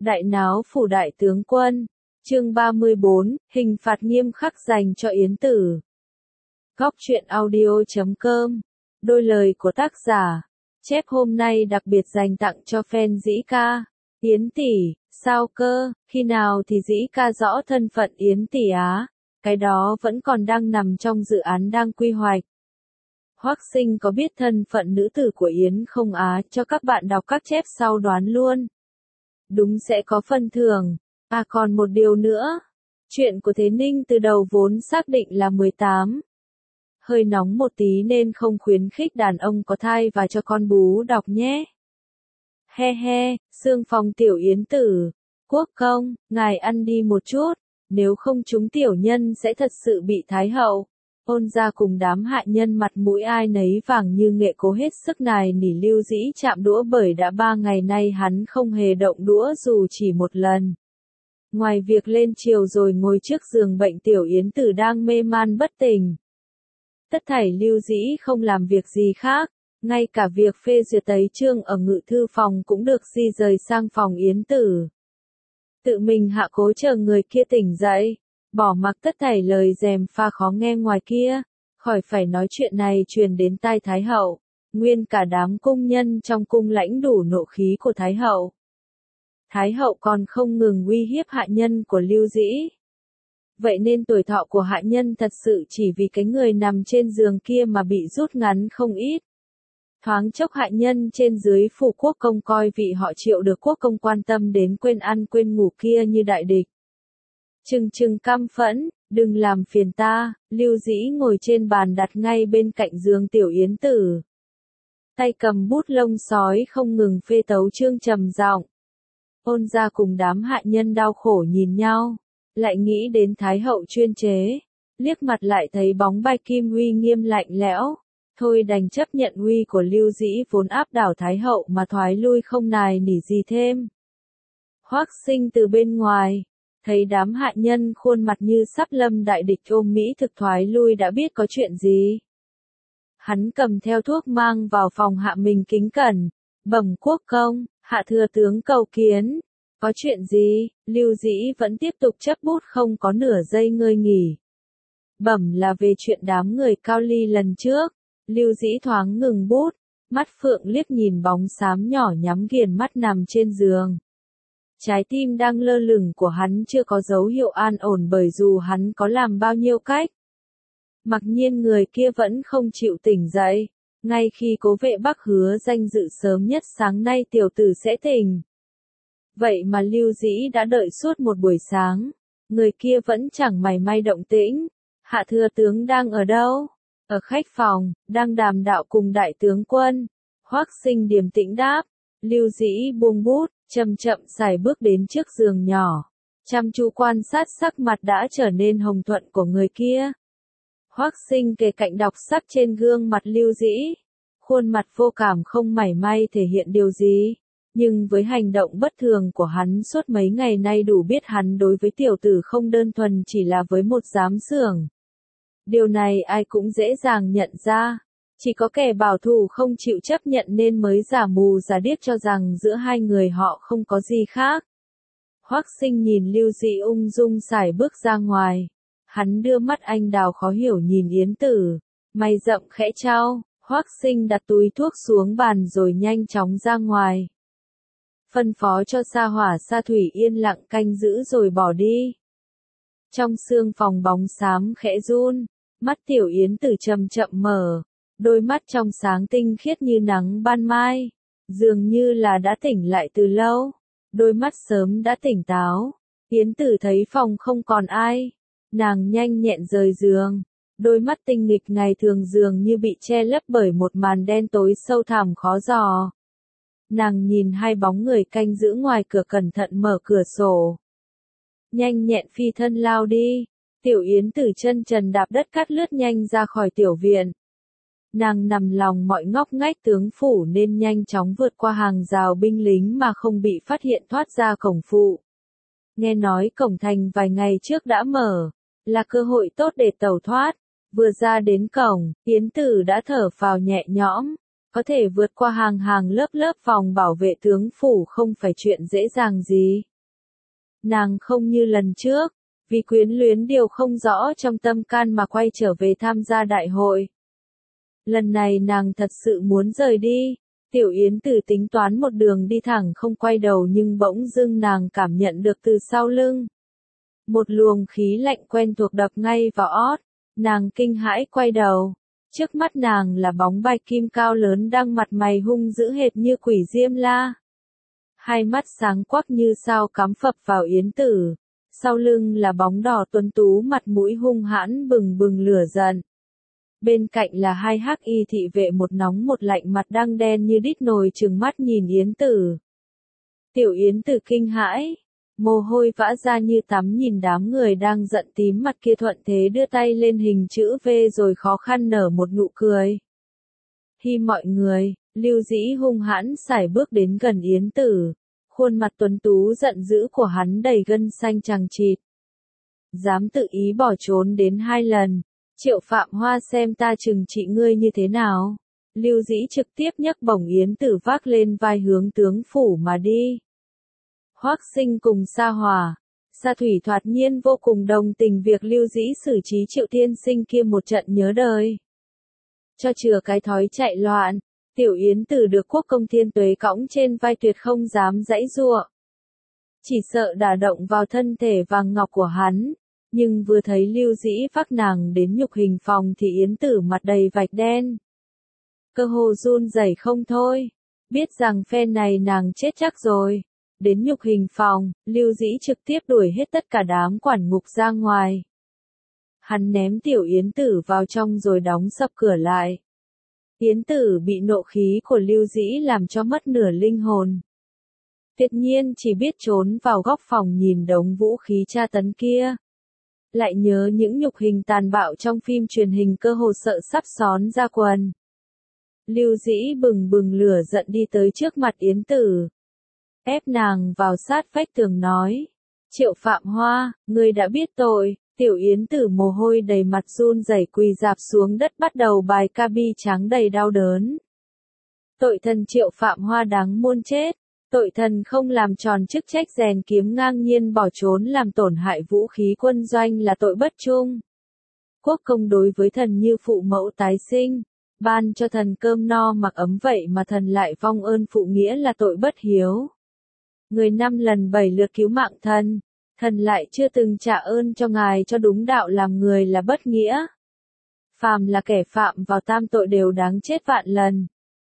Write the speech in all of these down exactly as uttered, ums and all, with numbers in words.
Đại náo phủ đại tướng quân. Chương ba mươi bốn, hình phạt nghiêm khắc dành cho Yến Tử. Góc truyện audio chấm com. Đôi lời của tác giả. Chép hôm nay đặc biệt dành tặng cho fan Dĩ Ca. Yến tỷ, sao cơ, khi nào thì Dĩ Ca rõ thân phận Yến tỷ á? Cái đó vẫn còn đang nằm trong dự án đang quy hoạch. Hoắc Sinh có biết thân phận nữ tử của Yến không á, cho các bạn đọc các chép sau đoán luôn. Đúng sẽ có phân thưởng. À còn một điều nữa. Chuyện của Thế Ninh từ đầu vốn xác định là mười tám. Hơi nóng một tí nên không khuyến khích đàn ông có thai và cho con bú đọc nhé. He he, xương phòng tiểu Yến Tử. Quốc công, ngài ăn đi một chút, nếu không chúng tiểu nhân sẽ thật sự bị thái hậu. Ôn ra cùng đám hạ nhân mặt mũi ai nấy vàng như nghệ, cố hết sức nài nỉ Lưu Dĩ chạm đũa, bởi đã ba ngày nay hắn không hề động đũa dù chỉ một lần. Ngoài việc lên chiều rồi ngồi trước giường bệnh, tiểu Yến Tử đang mê man bất tỉnh. Tất thảy Lưu Dĩ không làm việc gì khác, ngay cả việc phê duyệt tấu chương ở ngự thư phòng cũng được di rời sang phòng Yến Tử. Tự mình hạ cố chờ người kia tỉnh dậy, bỏ mặc tất thảy lời gièm pha khó nghe ngoài kia, khỏi phải nói chuyện này truyền đến tai Thái hậu, nguyên cả đám cung nhân trong cung lãnh đủ nộ khí của Thái hậu. Thái hậu còn không ngừng uy hiếp hạ nhân của Lưu Dĩ. Vậy nên tuổi thọ của hạ nhân thật sự chỉ vì cái người nằm trên giường kia mà bị rút ngắn không ít. Thoáng chốc hạ nhân trên dưới phủ quốc công coi vị họ Triệu được quốc công quan tâm đến quên ăn quên ngủ kia như đại địch. Trừng trừng căm phẫn, đừng làm phiền ta. Lưu Dĩ ngồi trên bàn đặt ngay bên cạnh giường tiểu Yến Tử. Tay cầm bút lông sói không ngừng phê tấu chương trầm giọng. Ôn ra cùng đám hạ nhân đau khổ nhìn nhau, lại nghĩ đến Thái hậu chuyên chế, liếc mặt lại thấy bóng Bạch Kim uy nghiêm lạnh lẽo, thôi đành chấp nhận uy của Lưu Dĩ vốn áp đảo Thái hậu mà thoái lui không nài nỉ gì thêm. Hoắc Sinh từ bên ngoài, thấy đám hạ nhân khuôn mặt như sắp lâm đại địch ôm mỹ thực thoái lui đã biết có chuyện gì. Hắn cầm theo thuốc mang vào phòng hạ mình kính cẩn, bẩm quốc công, hạ thừa tướng cầu kiến. Có chuyện gì? Lưu Dĩ vẫn tiếp tục chấp bút không có nửa giây ngơi nghỉ. Bẩm là về chuyện đám người Cao Ly lần trước. Lưu Dĩ thoáng ngừng bút, mắt phượng liếc nhìn bóng xám nhỏ nhắm nghiền mắt nằm trên giường. Trái tim đang lơ lửng của hắn chưa có dấu hiệu an ổn, bởi dù hắn có làm bao nhiêu cách. Mặc nhiên người kia vẫn không chịu tỉnh dậy. Ngay khi Cố Vệ Bắc hứa danh dự sớm nhất sáng nay tiểu tử sẽ tỉnh. Vậy mà Lưu Dĩ đã đợi suốt một buổi sáng, người kia vẫn chẳng mảy may động tĩnh. Hạ thừa tướng đang ở đâu? Ở khách phòng, đang đàm đạo cùng đại tướng quân. Hoắc Sinh điềm tĩnh đáp. Lưu Dĩ buông bút, chậm chậm sải bước đến trước giường nhỏ, chăm chú quan sát sắc mặt đã trở nên hồng thuận của người kia. Hoắc Sinh kề cạnh đọc sắc trên gương mặt Lưu Dĩ, khuôn mặt vô cảm không mảy may thể hiện điều gì, nhưng với hành động bất thường của hắn suốt mấy ngày nay đủ biết hắn đối với tiểu tử không đơn thuần chỉ là với một giám xưởng. Điều này ai cũng dễ dàng nhận ra, chỉ có kẻ bảo thủ không chịu chấp nhận nên mới giả mù giả điếc cho rằng giữa hai người họ không có gì khác. Hoắc Sinh nhìn Lưu Dĩ ung dung sải bước ra ngoài. Hắn đưa mắt anh đào khó hiểu nhìn Yến Tử, mày rậm khẽ trao. Hoắc Sinh đặt túi thuốc xuống bàn rồi nhanh chóng ra ngoài. Phân phó cho Sa Hỏa Sa Thủy yên lặng canh giữ rồi bỏ đi. Trong sương phòng bóng xám khẽ run, mắt tiểu Yến Tử chậm chậm mở, đôi mắt trong sáng tinh khiết như nắng ban mai, dường như là đã tỉnh lại từ lâu, đôi mắt sớm đã tỉnh táo. Yến Tử thấy phòng không còn ai, nàng nhanh nhẹn rời giường, đôi mắt tinh nghịch ngày thường dường như bị che lấp bởi một màn đen tối sâu thẳm khó dò. Nàng nhìn hai bóng người canh giữ ngoài cửa, cẩn thận mở cửa sổ. Nhanh nhẹn phi thân lao đi, tiểu Yến Tử chân trần đạp đất cát lướt nhanh ra khỏi tiểu viện. Nàng nằm lòng mọi ngóc ngách tướng phủ nên nhanh chóng vượt qua hàng rào binh lính mà không bị phát hiện thoát ra cổng phụ. Nghe nói cổng thành vài ngày trước đã mở, là cơ hội tốt để tẩu thoát. Vừa ra đến cổng, Yến Tử đã thở phào nhẹ nhõm, có thể vượt qua hàng hàng lớp lớp phòng bảo vệ tướng phủ không phải chuyện dễ dàng gì. Nàng không như lần trước, vì quyến luyến điều không rõ trong tâm can mà quay trở về tham gia đại hội. Lần này nàng thật sự muốn rời đi. Tiểu Yến Tử tính toán một đường đi thẳng không quay đầu nhưng bỗng dưng nàng cảm nhận được từ sau lưng. Một luồng khí lạnh quen thuộc đập ngay vào ót, nàng kinh hãi quay đầu. Trước mắt nàng là bóng bạch kim cao lớn đang mặt mày hung dữ hệt như quỷ Diêm La. Hai mắt sáng quắc như sao cắm phập vào Yến Tử. Sau lưng là bóng đỏ tuấn tú mặt mũi hung hãn bừng bừng lửa giận. Bên cạnh là hai hắc y thị vệ một nóng một lạnh mặt đang đen như đít nồi trừng mắt nhìn Yến Tử. Tiểu Yến Tử kinh hãi, mồ hôi vã ra như tắm nhìn đám người đang giận tím mặt kia thuận thế đưa tay lên hình chữ V rồi khó khăn nở một nụ cười. Hi mọi người, Lưu Dĩ hung hãn sải bước đến gần Yến Tử, khuôn mặt tuấn tú giận dữ của hắn đầy gân xanh chằng chịt. Dám tự ý bỏ trốn đến hai lần. Triệu Phạm Hoa xem ta trừng trị ngươi như thế nào. Lưu Dĩ trực tiếp nhấc bổng Yến Tử vác lên vai hướng tướng phủ mà đi. Hoắc Sinh cùng Sa Hòa, Sa Thủy thoạt nhiên vô cùng đồng tình việc Lưu Dĩ xử trí Triệu Tiên Sinh kia một trận nhớ đời. Cho chừa cái thói chạy loạn, Tiểu Yến Tử được Quốc Công Thiên Tuế cõng trên vai tuyệt không dám giãy giụa. Chỉ sợ đả động vào thân thể vàng ngọc của hắn. Nhưng vừa thấy Lưu Dĩ vác nàng đến nhục hình phòng thì Yến Tử mặt đầy vạch đen. Cơ hồ run rẩy không thôi. Biết rằng phen này nàng chết chắc rồi. Đến nhục hình phòng, Lưu Dĩ trực tiếp đuổi hết tất cả đám quản ngục ra ngoài. Hắn ném Tiểu Yến Tử vào trong rồi đóng sập cửa lại. Yến Tử bị nộ khí của Lưu Dĩ làm cho mất nửa linh hồn. Tuyệt nhiên chỉ biết trốn vào góc phòng nhìn đống vũ khí tra tấn kia. Lại nhớ những nhục hình tàn bạo trong phim truyền hình cơ hồ sợ sắp xón ra quần. Lưu Dĩ bừng bừng lửa giận đi tới trước mặt Yến Tử. Ép nàng vào sát vách tường nói. Triệu Phạm Hoa, ngươi đã biết tội. Tiểu Yến Tử mồ hôi đầy mặt run rẩy quỳ dạp xuống đất bắt đầu bài ca bi tráng đầy đau đớn. Tội thần Triệu Phạm Hoa đáng muôn chết. Tội thần không làm tròn chức trách rèn kiếm ngang nhiên bỏ trốn làm tổn hại vũ khí quân doanh là tội bất trung. Quốc công đối với thần như phụ mẫu tái sinh, ban cho thần cơm no mặc ấm vậy mà thần lại vong ơn phụ nghĩa là tội bất hiếu. Người năm lần bảy lượt cứu mạng thần, thần lại chưa từng trả ơn cho ngài cho đúng đạo làm người là bất nghĩa. Phàm là kẻ phạm vào tam tội đều đáng chết vạn lần.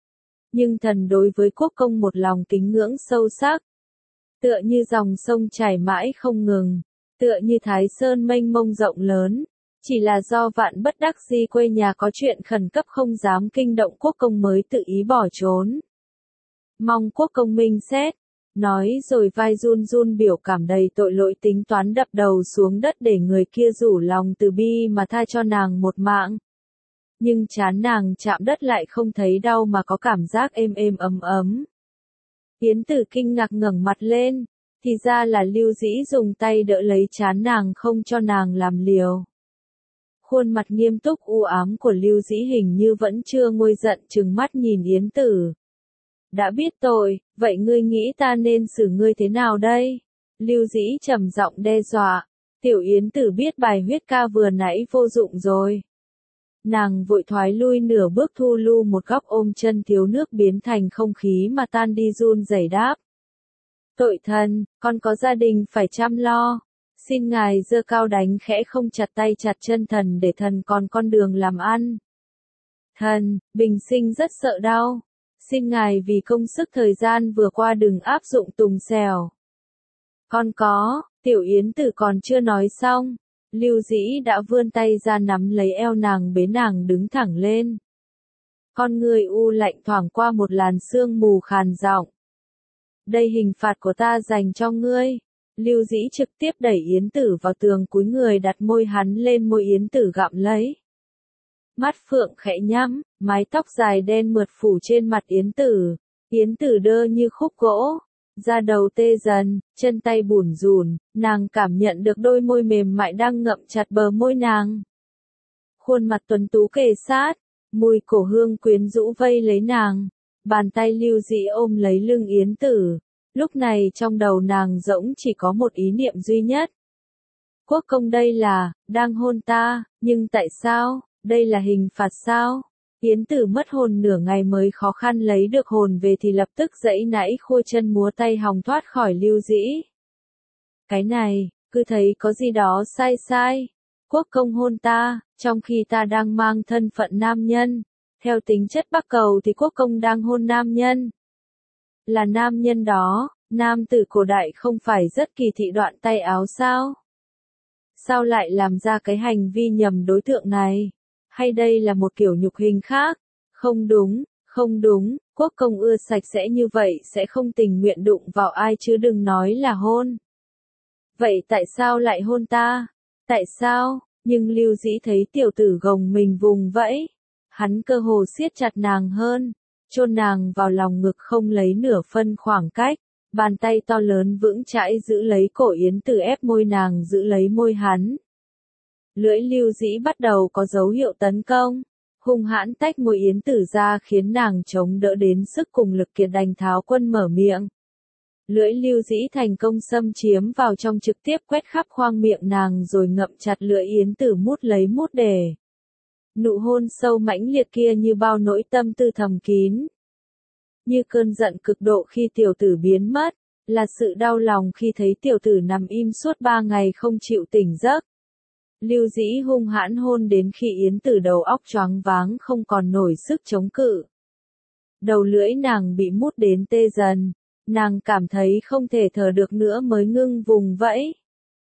Nhưng thần đối với quốc công một lòng kính ngưỡng sâu sắc. Tựa như dòng sông chảy mãi không ngừng, tựa như Thái Sơn mênh mông rộng lớn, chỉ là do vạn bất đắc di quê nhà có chuyện khẩn cấp không dám kinh động quốc công mới tự ý bỏ trốn. Mong quốc công minh xét, nói rồi vai run run biểu cảm đầy tội lỗi tính toán đập đầu xuống đất để người kia rủ lòng từ bi mà tha cho nàng một mạng. Nhưng trán nàng chạm đất lại không thấy đau mà có cảm giác êm êm ấm ấm. Yến Tử kinh ngạc ngẩng mặt lên, thì ra là Lưu Dĩ dùng tay đỡ lấy trán nàng không cho nàng làm liều. Khuôn mặt nghiêm túc u ám của Lưu Dĩ hình như vẫn chưa nguôi giận trừng mắt nhìn Yến Tử. Đã biết tội, vậy ngươi nghĩ ta nên xử ngươi thế nào đây? Lưu Dĩ trầm giọng đe dọa. Tiểu Yến Tử biết bài huyết ca vừa nãy vô dụng rồi. Nàng vội thoái lui nửa bước thu lu một góc ôm chân thiếu nước biến thành không khí mà tan đi run rẩy đáp. Tội thần, con có gia đình phải chăm lo. Xin ngài giơ cao đánh khẽ không chặt tay chặt chân thần để thần còn con đường làm ăn. Thần, bình sinh rất sợ đau. Xin ngài vì công sức thời gian vừa qua đừng áp dụng tùng xèo. Con có, Tiểu Yến Tử còn chưa nói xong. Lưu Dĩ đã vươn tay ra nắm lấy eo nàng bế nàng đứng thẳng lên. Con người u lạnh thoảng qua một làn sương mù khàn giọng. Đây hình phạt của ta dành cho ngươi. Lưu Dĩ trực tiếp đẩy Yến Tử vào tường cúi người đặt môi hắn lên môi Yến Tử gặm lấy. Mắt phượng khẽ nhắm, mái tóc dài đen mượt phủ trên mặt Yến Tử. Yến Tử đơ như khúc gỗ. Da đầu tê dần, chân tay bủn rủn, nàng cảm nhận được đôi môi mềm mại đang ngậm chặt bờ môi nàng. Khuôn mặt tuấn tú kề sát, mùi cổ hương quyến rũ vây lấy nàng. Bàn tay Lưu Dĩ ôm lấy lưng Yến Tử, Lúc này trong đầu nàng rỗng chỉ có một ý niệm duy nhất. Quốc công đây là, đang hôn ta, nhưng tại sao, đây là hình phạt sao? Yến Tử mất hồn nửa ngày mới khó khăn lấy được hồn về thì lập tức giãy nãy khua chân múa tay hòng thoát khỏi Lưu Dĩ. Cái này, cứ thấy có gì đó sai sai. Quốc công hôn ta, trong khi ta đang mang thân phận nam nhân. Theo tính chất Bắc Cầu thì quốc công đang hôn nam nhân. Là nam nhân đó, nam tử cổ đại không phải rất kỳ thị đoạn tay áo sao? Sao lại làm ra cái hành vi nhầm đối tượng này? Hay đây là một kiểu nhục hình khác? Không đúng, không đúng, quốc công ưa sạch sẽ như vậy sẽ không tình nguyện đụng vào ai chứ đừng nói là hôn. Vậy tại sao lại hôn ta? Tại sao? Nhưng Lưu Dĩ thấy tiểu tử gồng mình vùng vẫy. Hắn cơ hồ siết chặt nàng hơn, chôn nàng vào lòng ngực không lấy nửa phân khoảng cách. Bàn tay to lớn vững chãi giữ lấy cổ Yến Tử ép môi nàng giữ lấy môi hắn. Lưỡi Lưu Dĩ bắt đầu có dấu hiệu tấn công, hung hãn tách môi Yến Tử ra khiến nàng chống đỡ đến sức cùng lực kiệt đành tháo quân mở miệng. Lưỡi Lưu Dĩ thành công xâm chiếm vào trong trực tiếp quét khắp khoang miệng nàng rồi ngậm chặt lưỡi Yến Tử mút lấy mút để. Nụ hôn sâu mãnh liệt kia như bao nỗi tâm tư thầm kín. Như cơn giận cực độ khi tiểu tử biến mất, là sự đau lòng khi thấy tiểu tử nằm im suốt ba ngày không chịu tỉnh giấc. Lưu Dĩ hung hãn hôn đến khi Yến Tử đầu óc choáng váng không còn nổi sức chống cự. Đầu lưỡi nàng bị mút đến tê dần, nàng cảm thấy không thể thở được nữa mới ngưng vùng vẫy.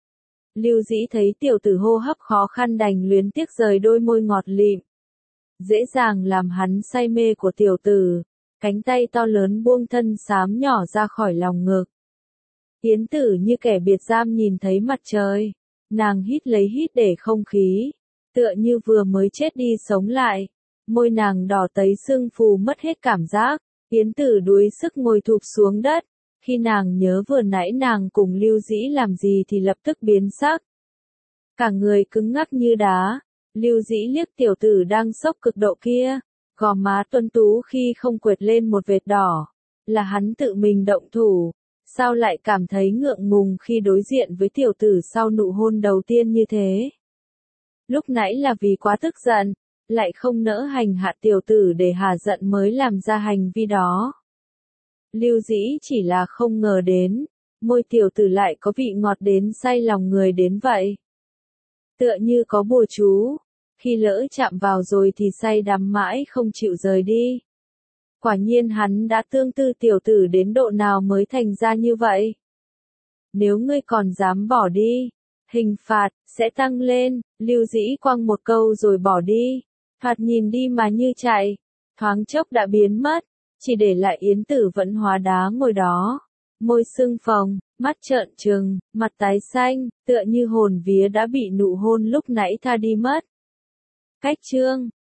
Lưu Dĩ thấy tiểu tử hô hấp khó khăn đành luyến tiếc rời đôi môi ngọt lịm. Dễ dàng làm hắn say mê của tiểu tử, cánh tay to lớn buông thân xám nhỏ ra khỏi lòng ngực. Yến Tử như kẻ biệt giam nhìn thấy mặt trời, nàng hít lấy hít để không khí, tựa như vừa mới chết đi sống lại, môi nàng đỏ tấy sưng phù mất hết cảm giác. Yến Tử đuối sức ngồi thụp xuống đất, khi nàng nhớ vừa nãy nàng cùng Lưu Dĩ làm gì thì lập tức biến sắc. Cả người cứng ngắc như đá, Lưu Dĩ liếc tiểu tử đang sốc cực độ kia, gò má tuấn tú khi không quệt lên một vệt đỏ, là hắn tự mình động thủ, sao lại cảm thấy ngượng ngùng khi đối diện với tiểu tử sau nụ hôn đầu tiên như thế. Lúc nãy là vì quá tức giận, lại không nỡ hành hạ tiểu tử để hà giận mới làm ra hành vi đó. Lưu Dĩ chỉ là không ngờ đến, môi tiểu tử lại có vị ngọt đến say lòng người đến vậy. Tựa như có bùa chú, khi lỡ chạm vào rồi thì say đắm mãi không chịu rời đi. Quả nhiên hắn đã tương tư tiểu tử đến độ nào mới thành ra như vậy. Nếu ngươi còn dám bỏ đi, hình phạt sẽ tăng lên. Lưu Dĩ quăng một câu rồi bỏ đi. Thoạt nhìn đi mà như chạy, thoáng chốc đã biến mất, chỉ để lại Yến Tử vẫn hóa đá ngồi đó, môi sưng phồng, mắt trợn trừng, mặt tái xanh, tựa như hồn vía đã bị nụ hôn lúc nãy tha đi mất. Cách chương